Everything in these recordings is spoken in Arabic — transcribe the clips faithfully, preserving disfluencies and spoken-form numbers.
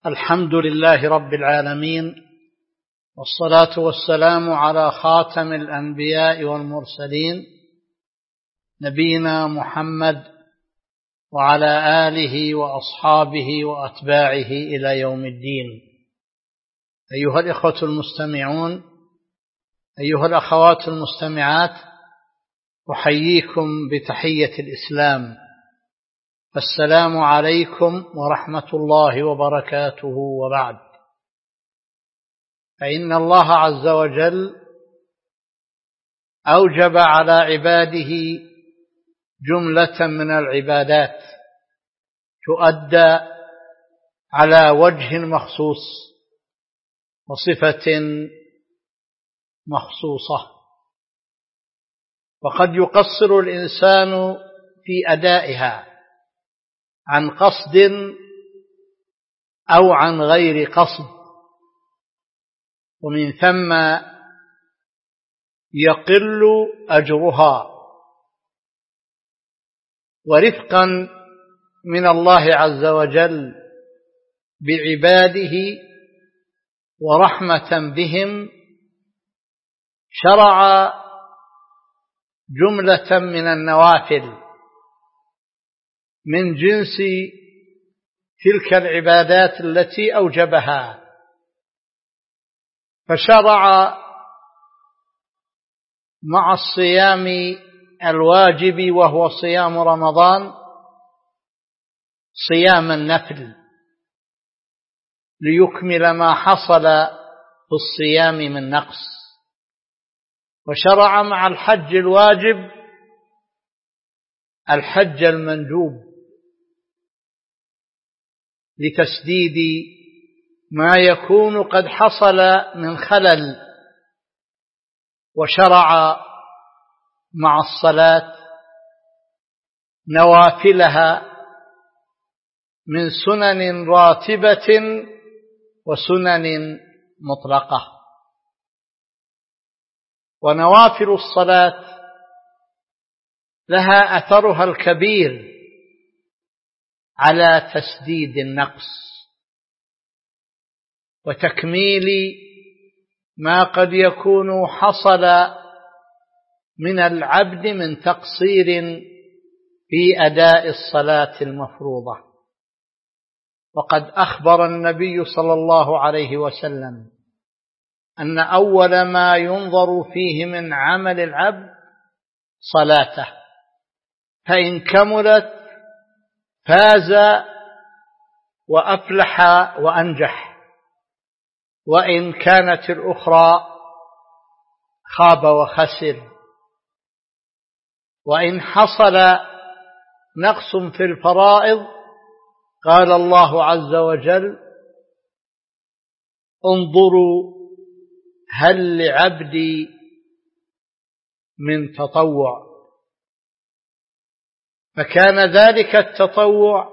الحمد لله رب العالمين، والصلاة والسلام على خاتم الأنبياء والمرسلين نبينا محمد وعلى آله وأصحابه وأتباعه إلى يوم الدين. أيها الإخوة المستمعون، أيها الأخوات المستمعات، أحييكم بتحية الإسلام، السلام عليكم ورحمة الله وبركاته. وبعد، فإن الله عز وجل أوجب على عباده جملة من العبادات تؤدى على وجه مخصوص وصفة مخصوصة، وقد يقصر الإنسان في أدائها عن قصد أو عن غير قصد، ومن ثم يقل أجرها. ورفقا من الله عز وجل بعباده ورحمة بهم شرع جملة من النوافل من جنس تلك العبادات التي أوجبها، فشرع مع الصيام الواجب وهو صيام رمضان صيام النفل ليكمل ما حصل في الصيام من نقص، وشرع مع الحج الواجب الحج المندوب لتسديد ما يكون قد حصل من خلل، وشرع مع الصلاة نوافلها من سنن راتبة وسنن مطلقة. ونوافل الصلاة لها أثرها الكبير على تسديد النقص وتكميل ما قد يكون حصل من العبد من تقصير في أداء الصلاة المفروضة. وقد أخبر النبي صلى الله عليه وسلم أن أول ما ينظر فيه من عمل العبد صلاته، فإن كملت فاز وأفلح وأنجح، وإن كانت الأخرى خاب وخسر. وإن حصل نقص في الفرائض قال الله عز وجل: انظروا هل لعبدي من تطوع، فكان ذلك التطوع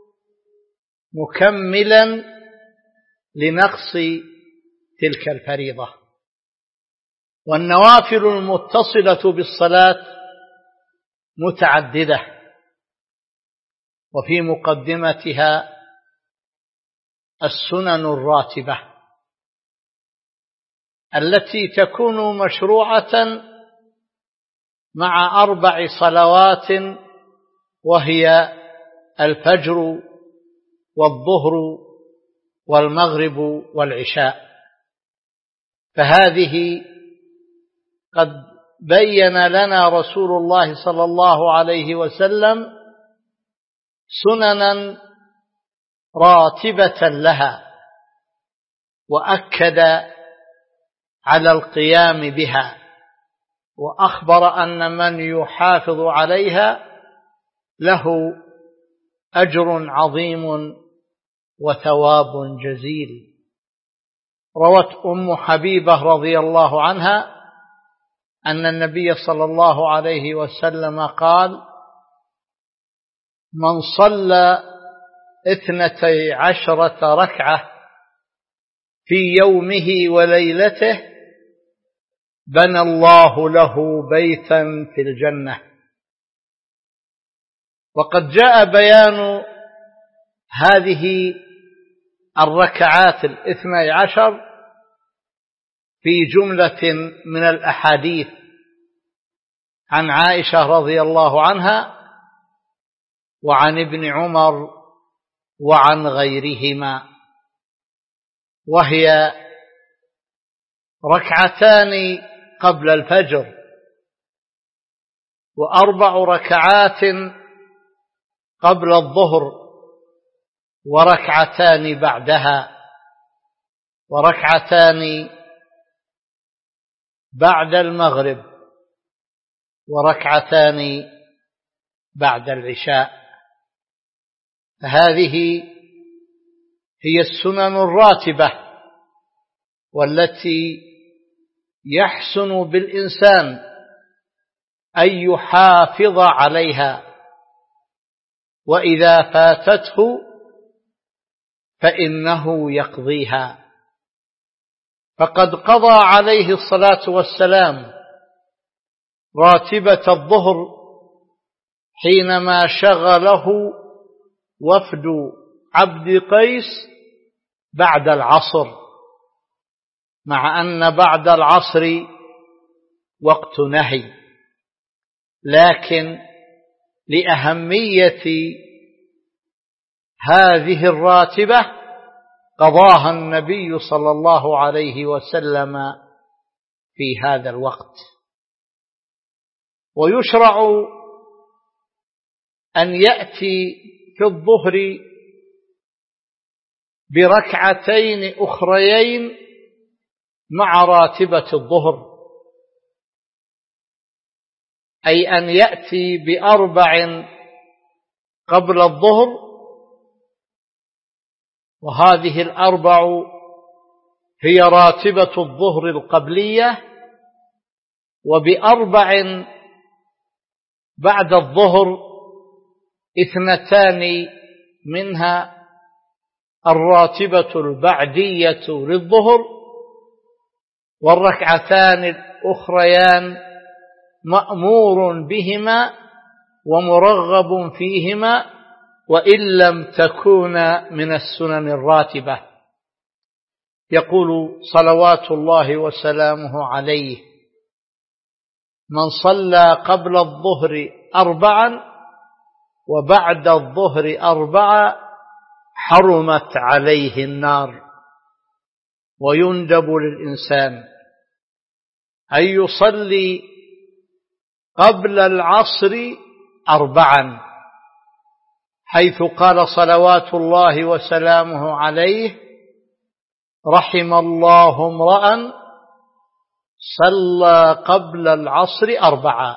مكملا لنقص تلك الفريضة. والنوافل المتصلة بالصلاة متعددة، وفي مقدمتها السنن الراتبة التي تكون مشروعة مع أربع صلوات، وهي الفجر والظهر والمغرب والعشاء. فهذه قد بين لنا رسول الله صلى الله عليه وسلم سننا راتبة لها، وأكد على القيام بها، وأخبر أن من يحافظ عليها له أجر عظيم وثواب جزيل. روت أم حبيبة رضي الله عنها أن النبي صلى الله عليه وسلم قال: من صلى اثنتي عشرة ركعة في يومه وليلته بنى الله له بيتا في الجنة. وقد جاء بيان هذه الركعات الاثني عشر في جملة من الأحاديث عن عائشة رضي الله عنها وعن ابن عمر وعن غيرهما، وهي ركعتان قبل الفجر، وأربع ركعات قبل الظهر، وركعتان بعدها، وركعتان بعد المغرب، وركعتان بعد العشاء. هذه هي السنن الراتبة والتي يحسن بالإنسان أن يحافظ عليها، وإذا فاتته فإنه يقضيها. فقد قضى عليه الصلاة والسلام راتبة الظهر حينما شغله وفد عبد قيس بعد العصر، مع أن بعد العصر وقت نهي، لكن لأهمية هذه الراتبة قضاها النبي صلى الله عليه وسلم في هذا الوقت. ويشرع أن يأتي في الظهر بركعتين أخريين مع راتبة الظهر، أي أن يأتي بأربع قبل الظهر، وهذه الأربع هي راتبة الظهر القبلية، وبأربع بعد الظهر اثنتان منها الراتبة البعدية للظهر، والركعتان الأخريان مأمور بهما ومرغب فيهما، وإن لم تكونا من السنن الراتبة. يقول صلوات الله وسلامه عليه: من صلى قبل الظهر أربعا وبعد الظهر أربعا حرمت عليه النار. ويندب للإنسان أن يصلي قبل العصر أربعا، حيث قال صلوات الله وسلامه عليه: رحم الله امرأ صلى قبل العصر أربعا.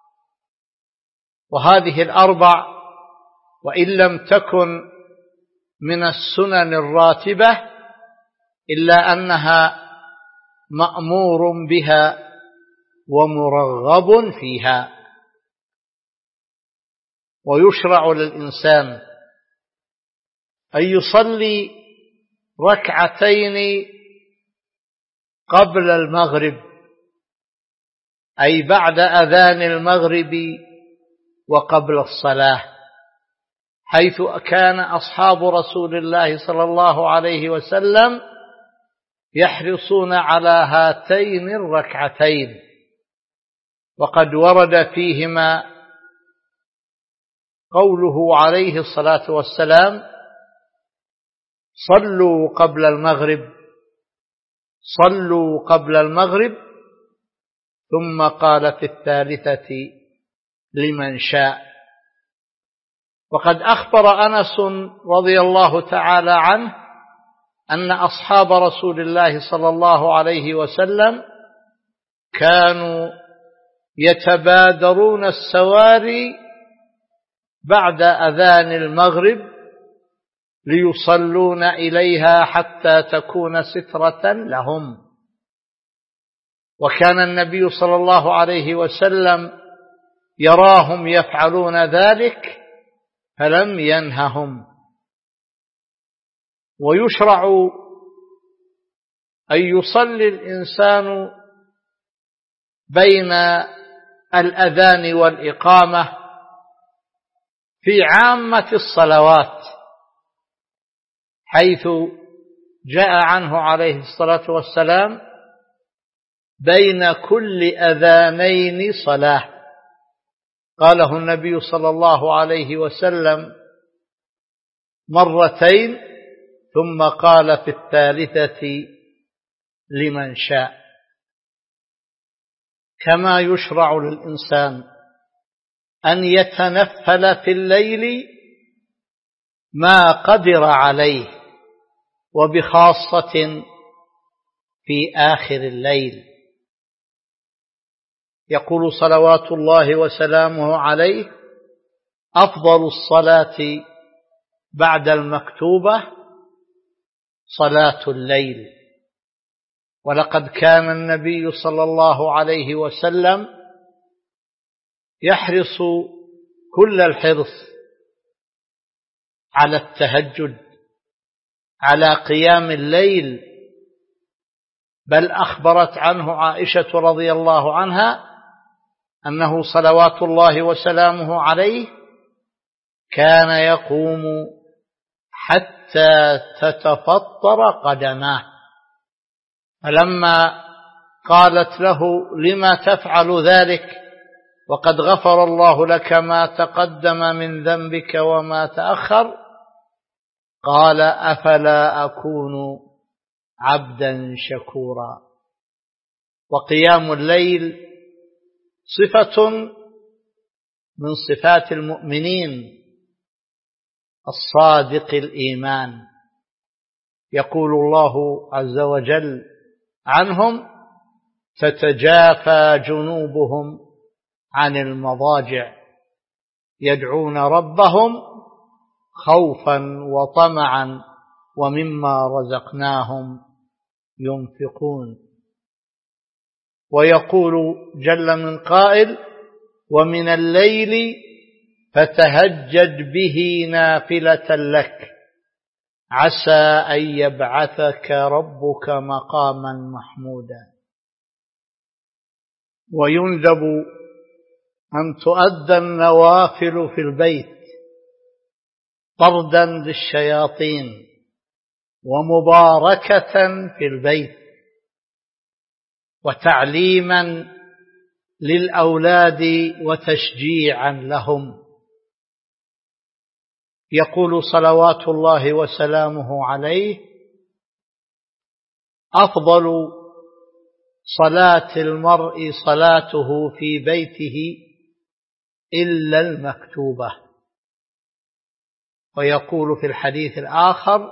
وهذه الأربع وإن لم تكن من السنن الراتبة إلا أنها مأمور بها ومرغب فيها. ويشرع للإنسان أن يصلي ركعتين قبل المغرب، أي بعد أذان المغرب وقبل الصلاة، حيث كان أصحاب رسول الله صلى الله عليه وسلم يحرصون على هاتين الركعتين، وقد ورد فيهما قوله عليه الصلاة والسلام: صلوا قبل المغرب صلوا قبل المغرب، ثم قال في الثالثة: لمن شاء. وقد أخبر أنس رضي الله تعالى عنه أن أصحاب رسول الله صلى الله عليه وسلم كانوا يتبادرون السواري بعد أذان المغرب ليصلون إليها حتى تكون سترة لهم. وكان النبي صلى الله عليه وسلم يراهم يفعلون ذلك فلم ينههم. ويشرع أن يصلي الإنسان بين الأذان والإقامة في عامة الصلوات، حيث جاء عنه عليه الصلاة والسلام: بين كل أذانين صلاة. قاله النبي صلى الله عليه وسلم مرتين، ثم قال في الثالثة: لمن شاء. كما يشرع للإنسان أن يتنفل في الليل ما قدر عليه، وبخاصة في آخر الليل. يقول صلوات الله وسلامه عليه: أفضل الصلاة بعد المكتوبة صلاة الليل. ولقد كان النبي صلى الله عليه وسلم يحرص كل الحرص على التهجد، على قيام الليل، بل أخبرت عنه عائشة رضي الله عنها أنه صلوات الله وسلامه عليه كان يقوم حتى تتفطر قدماه. فلما قالت له: لما تفعل ذلك وقد غفر الله لك ما تقدم من ذنبك وما تأخر؟ قال: أفلا أكون عبدا شكورا. وقيام الليل صفة من صفات المؤمنين الصادق الإيمان. يقول الله عز وجل عنهم: تتجافى جنوبهم عن المضاجع يدعون ربهم خوفا وطمعا ومما رزقناهم ينفقون. ويقول جل من قائل: ومن الليل فتهجد به نافلة لك عسى أن يبعثك ربك مقاما محمودا. ويندب أن تؤدى النوافل في البيت طردا للشياطين ومباركة في البيت وتعليما للأولاد وتشجيعا لهم. يقول صلوات الله وسلامه عليه: أفضل صلاة المرء صلاته في بيته إلا المكتوبة. ويقول في الحديث الآخر: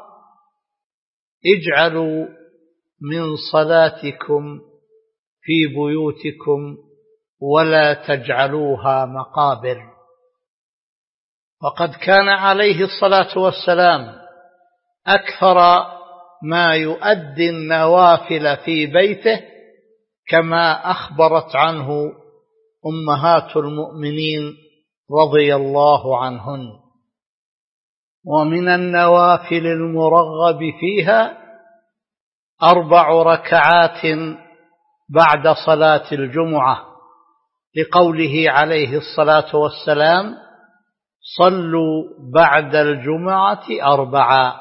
اجعلوا من صلاتكم في بيوتكم ولا تجعلوها مقابر. وقد كان عليه الصلاة والسلام أكثر ما يؤدي النوافل في بيته، كما أخبرت عنه أمهات المؤمنين رضي الله عنهن. ومن النوافل المرغب فيها أربع ركعات بعد صلاة الجمعة، لقوله عليه الصلاة والسلام: صلوا بعد الجمعة أربعا.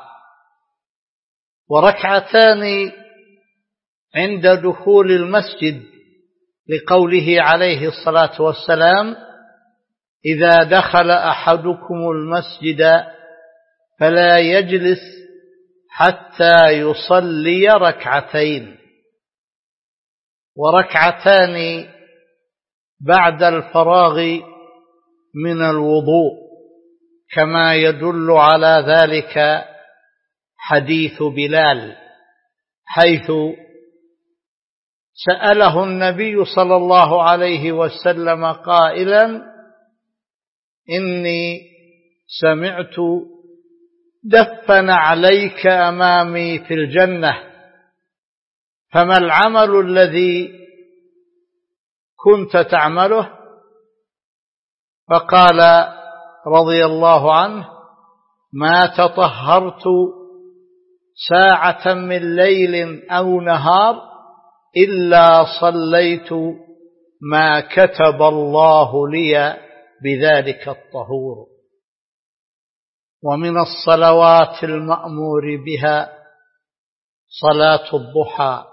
وركعتان عند دخول المسجد، لقوله عليه الصلاة والسلام: إذا دخل أحدكم المسجد فلا يجلس حتى يصلي ركعتين. وركعتان بعد الفراغ من الوضوء، كما يدل على ذلك حديث بلال، حيث سأله النبي صلى الله عليه وسلم قائلا: إني سمعت دفن عليك أمامي في الجنة، فما العمل الذي كنت تعمله؟ فقال رضي الله عنه: ما تطهرت ساعة من ليل أو نهار إلا صليت ما كتب الله لي بذلك الطهور. ومن الصلوات المأمور بها صلاة الضحى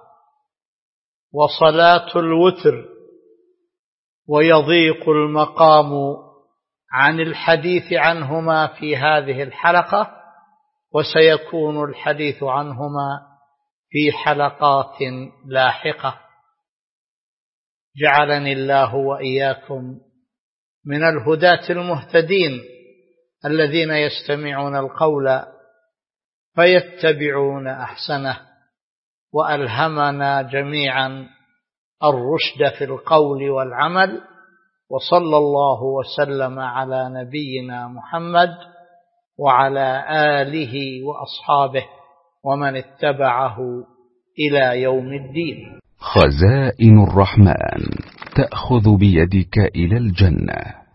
وصلاة الوتر، ويضيق المقام عن الحديث عنهما في هذه الحلقة، وسيكون الحديث عنهما في حلقات لاحقة. جعلني الله وإياكم من الهداة المهتدين الذين يستمعون القول فيتبعون أحسنه، وألهمنا جميعا الرشد في القول والعمل. وصلى الله وسلم على نبينا محمد وعلى آله وأصحابه ومن اتبعه إلى يوم الدين. خزائن الرحمن تأخذ بيدك إلى الجنة.